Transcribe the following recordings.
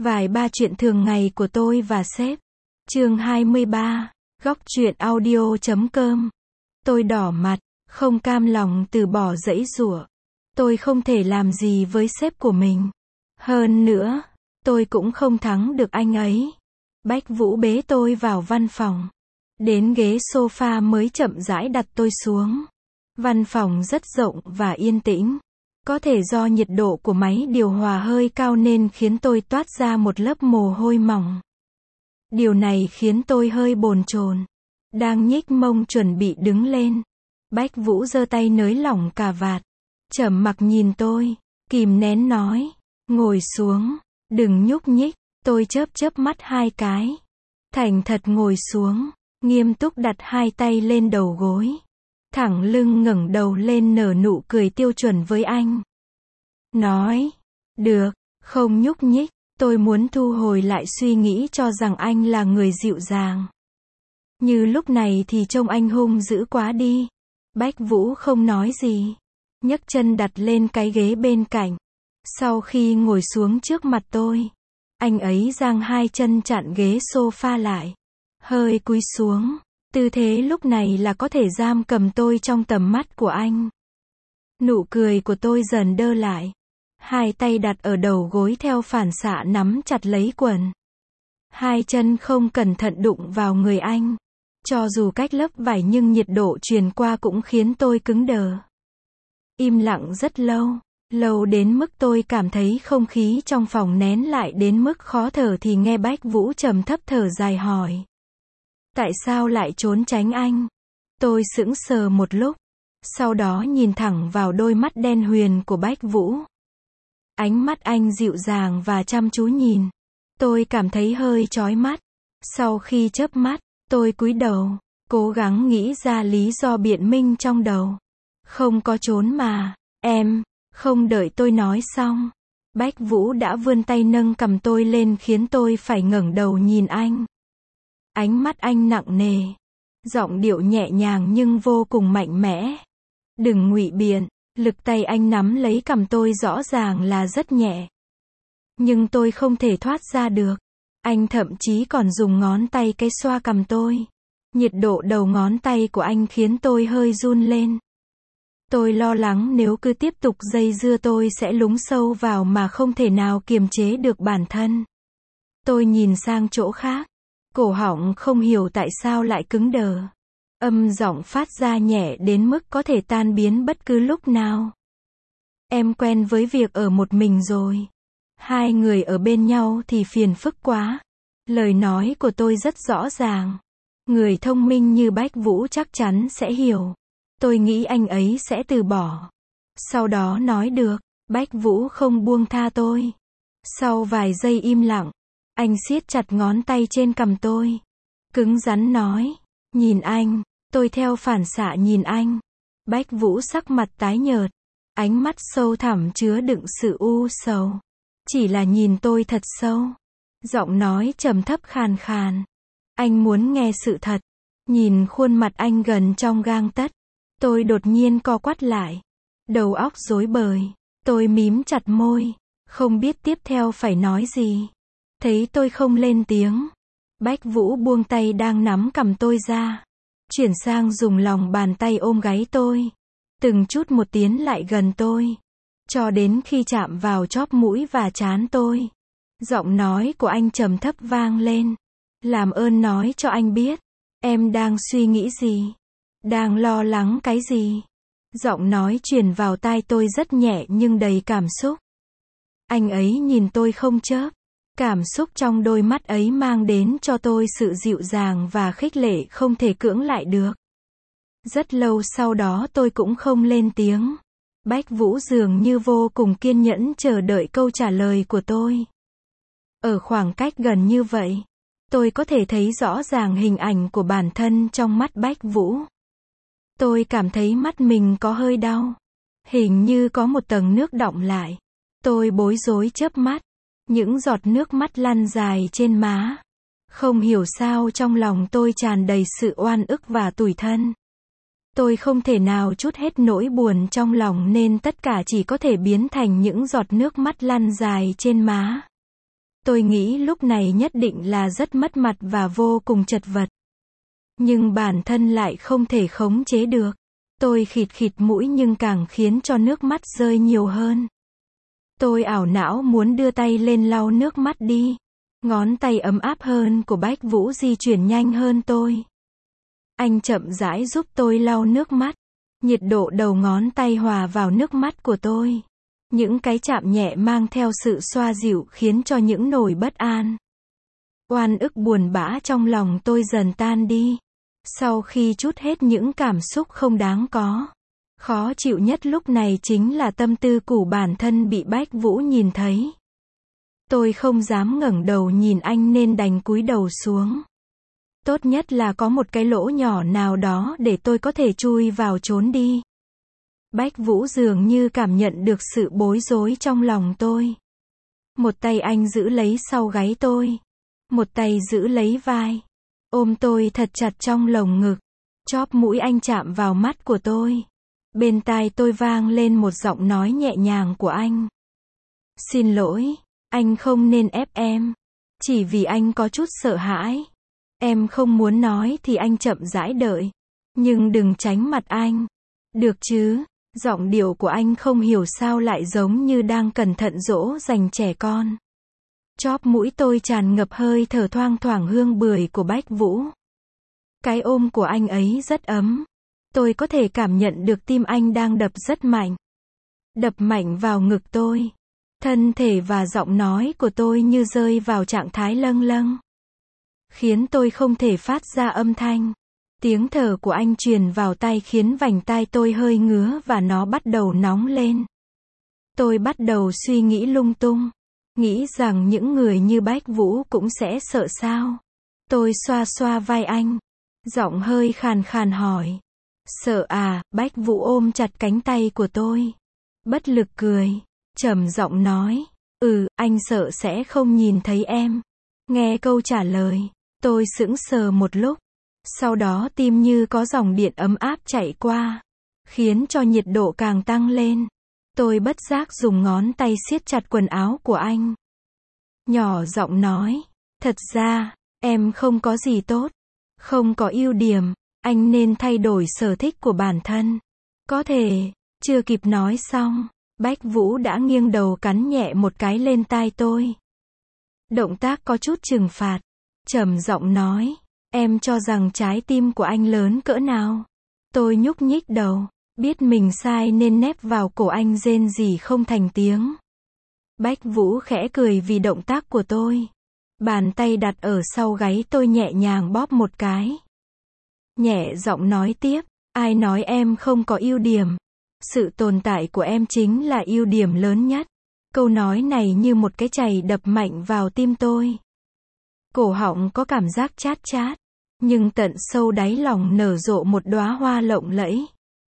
Vài ba chuyện thường ngày của tôi và sếp. Chương 23. Góc truyện audio.com. Tôi đỏ mặt, không cam lòng từ bỏ giãy giụa. Tôi không thể làm gì với sếp của mình. Hơn nữa, tôi cũng không thắng được anh ấy. Bách Vũ bế tôi vào văn phòng. Đến ghế sofa mới chậm rãi đặt tôi xuống. Văn phòng rất rộng và yên tĩnh. Có thể do nhiệt độ của máy điều hòa hơi cao nên khiến tôi toát ra một lớp mồ hôi mỏng. Điều này khiến tôi hơi bồn chồn. Đang nhích mông chuẩn bị đứng lên. Bách Vũ giơ tay nới lỏng cà vạt. Trầm mặc nhìn tôi, kìm nén nói, ngồi xuống, đừng nhúc nhích. Tôi chớp mắt hai cái. Thành thật ngồi xuống, nghiêm túc đặt hai tay lên đầu gối. Thẳng lưng ngẩng đầu lên nở nụ cười tiêu chuẩn với anh. Nói, được, không nhúc nhích. Tôi muốn thu hồi lại suy nghĩ cho rằng anh là người dịu dàng. Như lúc này thì trông anh hung dữ quá đi. Bách Vũ không nói gì. Nhấc chân đặt lên cái ghế bên cạnh. Sau khi ngồi xuống trước mặt tôi, anh ấy giang hai chân chặn ghế sofa lại. Hơi cúi xuống. Tư thế lúc này là có thể giam cầm tôi trong tầm mắt của anh. Nụ cười của tôi dần đơ lại. Hai tay đặt ở đầu gối theo phản xạ nắm chặt lấy quần. Hai chân không cẩn thận đụng vào người anh. Cho dù cách lớp vải nhưng nhiệt độ truyền qua cũng khiến tôi cứng đờ. Im lặng rất lâu. Lâu đến mức tôi cảm thấy không khí trong phòng nén lại đến mức khó thở thì nghe Bách Vũ trầm thấp thở dài hỏi. Tại sao lại trốn tránh anh? Tôi sững sờ một lúc. Sau đó nhìn thẳng vào đôi mắt đen huyền của Bách Vũ. Ánh mắt anh dịu dàng và chăm chú nhìn. Tôi cảm thấy hơi chói mắt. Sau khi chớp mắt, tôi cúi đầu, cố gắng nghĩ ra lý do biện minh trong đầu. Không có trốn mà, em. Không đợi tôi nói xong, Bách Vũ đã vươn tay nâng cằm tôi lên khiến tôi phải ngẩng đầu nhìn anh. Ánh mắt anh nặng nề, giọng điệu nhẹ nhàng nhưng vô cùng mạnh mẽ. Đừng ngụy biện, lực tay anh nắm lấy cằm tôi rõ ràng là rất nhẹ. Nhưng tôi không thể thoát ra được. Anh thậm chí còn dùng ngón tay cái xoa cằm tôi. Nhiệt độ đầu ngón tay của anh khiến tôi hơi run lên. Tôi lo lắng nếu cứ tiếp tục dây dưa tôi sẽ lún sâu vào mà không thể nào kiềm chế được bản thân. Tôi nhìn sang chỗ khác. Cổ họng không hiểu tại sao lại cứng đờ. Âm giọng phát ra nhẹ đến mức có thể tan biến bất cứ lúc nào. Em quen với việc ở một mình rồi. Hai người ở bên nhau thì phiền phức quá. Lời nói của tôi rất rõ ràng. Người thông minh như Bách Vũ chắc chắn sẽ hiểu. Tôi nghĩ anh ấy sẽ từ bỏ. Sau đó nói được, Bách Vũ không buông tha tôi. Sau vài giây im lặng, anh siết chặt ngón tay trên cằm tôi. Cứng rắn nói, nhìn anh. Tôi theo phản xạ nhìn anh. Bách Vũ sắc mặt tái nhợt. Ánh mắt sâu thẳm chứa đựng sự u sầu. Chỉ là nhìn tôi thật sâu. Giọng nói trầm thấp khàn khàn. Anh muốn nghe sự thật. Nhìn khuôn mặt anh gần trong gang tấc. Tôi đột nhiên co quắt lại. Đầu óc rối bời. Tôi mím chặt môi. Không biết tiếp theo phải nói gì. Thấy tôi không lên tiếng. Bách Vũ buông tay đang nắm cằm tôi ra. Chuyển sang dùng lòng bàn tay ôm gáy tôi. Từng chút một tiến lại gần tôi. Cho đến khi chạm vào chóp mũi và trán tôi. Giọng nói của anh trầm thấp vang lên. Làm ơn nói cho anh biết. Em đang suy nghĩ gì? Đang lo lắng cái gì? Giọng nói truyền vào tai tôi rất nhẹ nhưng đầy cảm xúc. Anh ấy nhìn tôi không chớp. Cảm xúc trong đôi mắt ấy mang đến cho tôi sự dịu dàng và khích lệ không thể cưỡng lại được. Rất lâu sau đó tôi cũng không lên tiếng. Bách Vũ dường như vô cùng kiên nhẫn chờ đợi câu trả lời của tôi. Ở khoảng cách gần như vậy, tôi có thể thấy rõ ràng hình ảnh của bản thân trong mắt Bách Vũ. Tôi cảm thấy mắt mình có hơi đau. Hình như có một tầng nước đọng lại. Tôi bối rối chớp mắt. Những giọt nước mắt lăn dài trên má. Không hiểu sao trong lòng tôi tràn đầy sự oan ức và tủi thân. Tôi không thể nào trút hết nỗi buồn trong lòng nên tất cả chỉ có thể biến thành những giọt nước mắt lăn dài trên má. Tôi nghĩ lúc này nhất định là rất mất mặt và vô cùng chật vật. Nhưng bản thân lại không thể khống chế được. Tôi khịt khịt mũi nhưng càng khiến cho nước mắt rơi nhiều hơn. Tôi ảo não muốn đưa tay lên lau nước mắt đi. Ngón tay ấm áp hơn của Bách Vũ di chuyển nhanh hơn tôi. Anh chậm rãi giúp tôi lau nước mắt. Nhiệt độ đầu ngón tay hòa vào nước mắt của tôi. Những cái chạm nhẹ mang theo sự xoa dịu khiến cho những nỗi bất an, oan ức buồn bã trong lòng tôi dần tan đi. Sau khi trút hết những cảm xúc không đáng có, khó chịu nhất lúc này chính là tâm tư của bản thân bị Bách Vũ nhìn thấy. Tôi không dám ngẩng đầu nhìn anh nên đành cúi đầu xuống. Tốt nhất là có một cái lỗ nhỏ nào đó để tôi có thể chui vào trốn đi. Bách Vũ dường như cảm nhận được sự bối rối trong lòng tôi. Một tay anh giữ lấy sau gáy tôi. Một tay giữ lấy vai. Ôm tôi thật chặt trong lồng ngực. Chóp mũi anh chạm vào mắt của tôi. Bên tai tôi vang lên một giọng nói nhẹ nhàng của anh. Xin lỗi, anh không nên ép em. Chỉ vì anh có chút sợ hãi. Em không muốn nói thì anh chậm rãi đợi. Nhưng đừng tránh mặt anh. Được chứ? Giọng điệu của anh không hiểu sao lại giống như đang cẩn thận dỗ dành trẻ con. Chóp mũi tôi tràn ngập hơi thở thoang thoảng hương bưởi của Bách Vũ. Cái ôm của anh ấy rất ấm. Tôi có thể cảm nhận được tim anh đang đập rất mạnh. Đập mạnh vào ngực tôi. Thân thể và giọng nói của tôi như rơi vào trạng thái lâng lâng. Khiến tôi không thể phát ra âm thanh. Tiếng thở của anh truyền vào tai khiến vành tai tôi hơi ngứa và nó bắt đầu nóng lên. Tôi bắt đầu suy nghĩ lung tung. Nghĩ rằng những người như Bách Vũ cũng sẽ sợ sao. Tôi xoa xoa vai anh. Giọng hơi khàn khàn hỏi. Sợ à? Bách Vũ ôm chặt cánh tay của tôi. Bất lực cười. Trầm giọng nói. Anh sợ sẽ không nhìn thấy em. Nghe câu trả lời. Tôi sững sờ một lúc. Sau đó tim như có dòng điện ấm áp chạy qua. Khiến cho nhiệt độ càng tăng lên. Tôi bất giác dùng ngón tay siết chặt quần áo của anh. Nhỏ giọng nói. Thật ra, em không có gì tốt. Không có ưu điểm. Anh nên thay đổi sở thích của bản thân. Có thể. Chưa kịp nói xong. Bách Vũ đã nghiêng đầu cắn nhẹ một cái lên tai tôi. Động tác có chút trừng phạt. Trầm giọng nói. Em cho rằng trái tim của anh lớn cỡ nào? Tôi nhúc nhích đầu. Biết mình sai nên nép vào cổ anh rên rỉ không thành tiếng. Bách Vũ khẽ cười vì động tác của tôi. Bàn tay đặt ở sau gáy tôi nhẹ nhàng bóp một cái. Nhẹ giọng nói tiếp. Ai nói em không có ưu điểm? Sự tồn tại của em chính là ưu điểm lớn nhất. Câu nói này như một cái chày đập mạnh vào tim tôi. Cổ họng có cảm giác chát chát. Nhưng tận sâu đáy lòng nở rộ một đóa hoa lộng lẫy.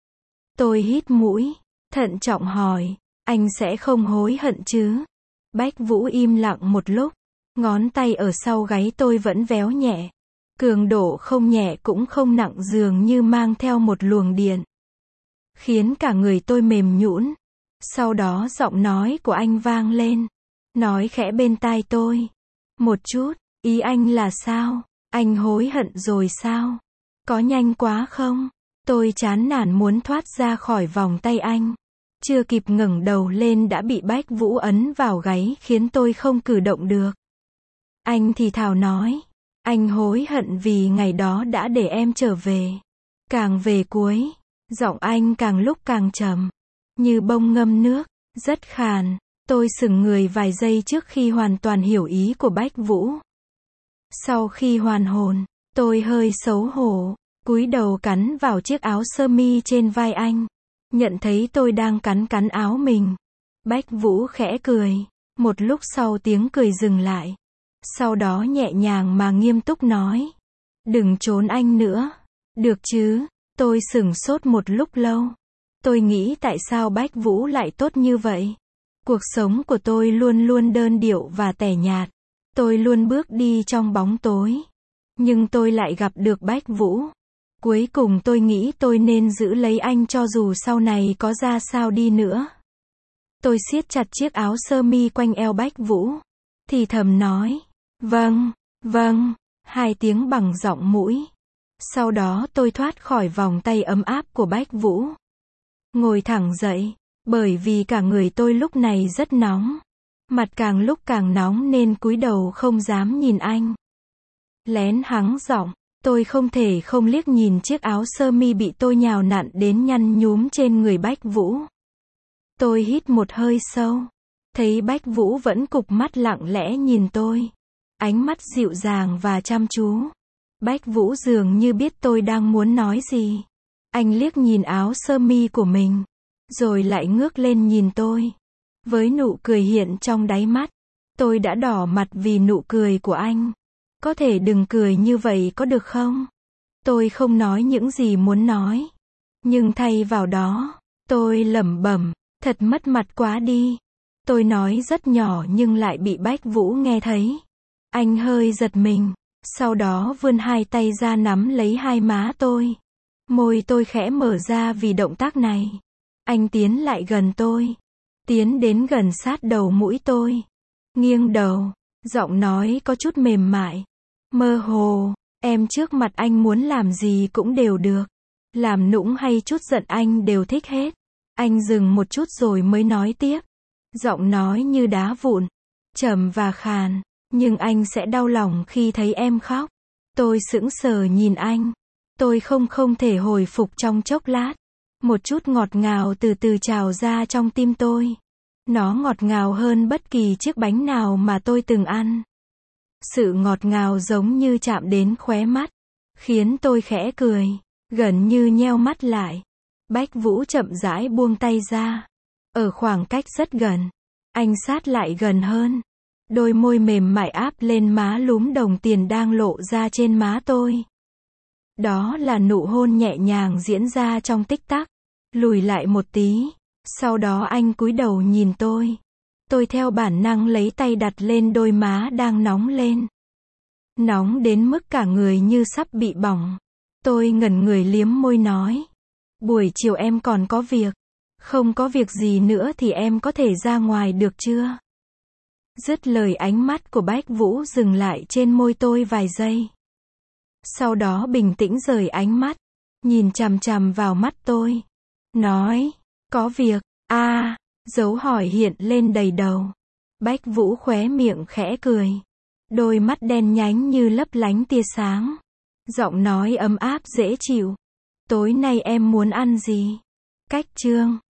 Tôi hít mũi. Thận trọng hỏi. Anh sẽ không hối hận chứ? Bách Vũ im lặng một lúc. Ngón tay ở sau gáy tôi vẫn véo nhẹ. Cường độ không nhẹ cũng không nặng dường như mang theo một luồng điện. Khiến cả người tôi mềm nhũn. Sau đó giọng nói của anh vang lên. Nói khẽ bên tai tôi. Một chút, ý anh là sao? Anh hối hận rồi sao? Có nhanh quá không? Tôi chán nản muốn thoát ra khỏi vòng tay anh. Chưa kịp ngẩng đầu lên đã bị Bách Vũ ấn vào gáy khiến tôi không cử động được. Anh thì thào nói. Anh hối hận vì ngày đó đã để em trở về. Càng về cuối, giọng anh càng lúc càng trầm. Như bông ngâm nước, rất khàn. Tôi sững người vài giây trước khi hoàn toàn hiểu ý của Bách Vũ. Sau khi hoàn hồn, tôi hơi xấu hổ, cúi đầu cắn vào chiếc áo sơ mi trên vai anh. Nhận thấy tôi đang cắn áo mình. Bách Vũ khẽ cười. Một lúc sau tiếng cười dừng lại. Sau đó nhẹ nhàng mà nghiêm túc nói. Đừng trốn anh nữa. Được chứ? Tôi sửng sốt một lúc lâu. Tôi nghĩ tại sao Bách Vũ lại tốt như vậy? Cuộc sống của tôi luôn luôn đơn điệu và tẻ nhạt. Tôi luôn bước đi trong bóng tối. Nhưng tôi lại gặp được Bách Vũ. Cuối cùng tôi nghĩ tôi nên giữ lấy anh cho dù sau này có ra sao đi nữa. Tôi siết chặt chiếc áo sơ mi quanh eo Bách Vũ. thì thầm nói, vâng, vâng, 2 tiếng bằng giọng mũi. Sau đó tôi thoát khỏi vòng tay ấm áp của Bách Vũ. Ngồi thẳng dậy, bởi vì cả người tôi lúc này rất nóng. Mặt càng lúc càng nóng nên cúi đầu không dám nhìn anh. Lén hắng giọng, tôi không thể không liếc nhìn chiếc áo sơ mi bị tôi nhào nặn đến nhăn nhúm trên người Bách Vũ. Tôi hít một hơi sâu, thấy Bách Vũ vẫn cụp mắt lặng lẽ nhìn tôi. Ánh mắt dịu dàng và chăm chú. Bách Vũ dường như biết tôi đang muốn nói gì. Anh liếc nhìn áo sơ mi của mình, rồi lại ngước lên nhìn tôi. Với nụ cười hiện trong đáy mắt, tôi đã đỏ mặt vì nụ cười của anh. Có thể đừng cười như vậy có được không? Tôi không nói những gì muốn nói. Nhưng thay vào đó, tôi lẩm bẩm, thật mất mặt quá đi. Tôi nói rất nhỏ nhưng lại bị Bách Vũ nghe thấy. Anh hơi giật mình, sau đó vươn 2 tay ra nắm lấy 2 má tôi. Môi tôi khẽ mở ra vì động tác này. Anh tiến lại gần tôi, tiến đến gần sát đầu mũi tôi. Nghiêng đầu, giọng nói có chút mềm mại, mơ hồ, em trước mặt anh muốn làm gì cũng đều được. Làm nũng hay chút giận anh đều thích hết. Anh dừng một chút rồi mới nói tiếp. Giọng nói như đá vụn, trầm và khàn, nhưng anh sẽ đau lòng khi thấy em khóc. Tôi sững sờ nhìn anh. Tôi không thể hồi phục trong chốc lát. Một chút ngọt ngào từ từ trào ra trong tim tôi. Nó ngọt ngào hơn bất kỳ chiếc bánh nào mà tôi từng ăn. Sự ngọt ngào giống như chạm đến khóe mắt, khiến tôi khẽ cười, gần như nheo mắt lại. Bách Vũ chậm rãi buông tay ra. Ở khoảng cách rất gần, anh sát lại gần hơn. Đôi môi mềm mại áp lên má lúm đồng tiền đang lộ ra trên má tôi. Đó là nụ hôn nhẹ nhàng diễn ra trong tích tắc. Lùi lại một tí, sau đó anh cúi đầu nhìn tôi. Tôi theo bản năng lấy tay đặt lên đôi má đang nóng lên. Nóng đến mức cả người như sắp bị bỏng. Tôi ngẩn người liếm môi nói. Buổi chiều em còn có việc. Không có việc gì nữa thì em có thể ra ngoài được chưa? Dứt lời ánh mắt của Bách Vũ dừng lại trên môi tôi vài giây. Sau đó bình tĩnh rời ánh mắt, nhìn chằm chằm vào mắt tôi. Nói, có việc, dấu hỏi hiện lên đầy đầu. Bách Vũ khóe miệng khẽ cười. Đôi mắt đen nhánh như lấp lánh tia sáng. Giọng nói ấm áp dễ chịu. Tối nay em muốn ăn gì? Cách chương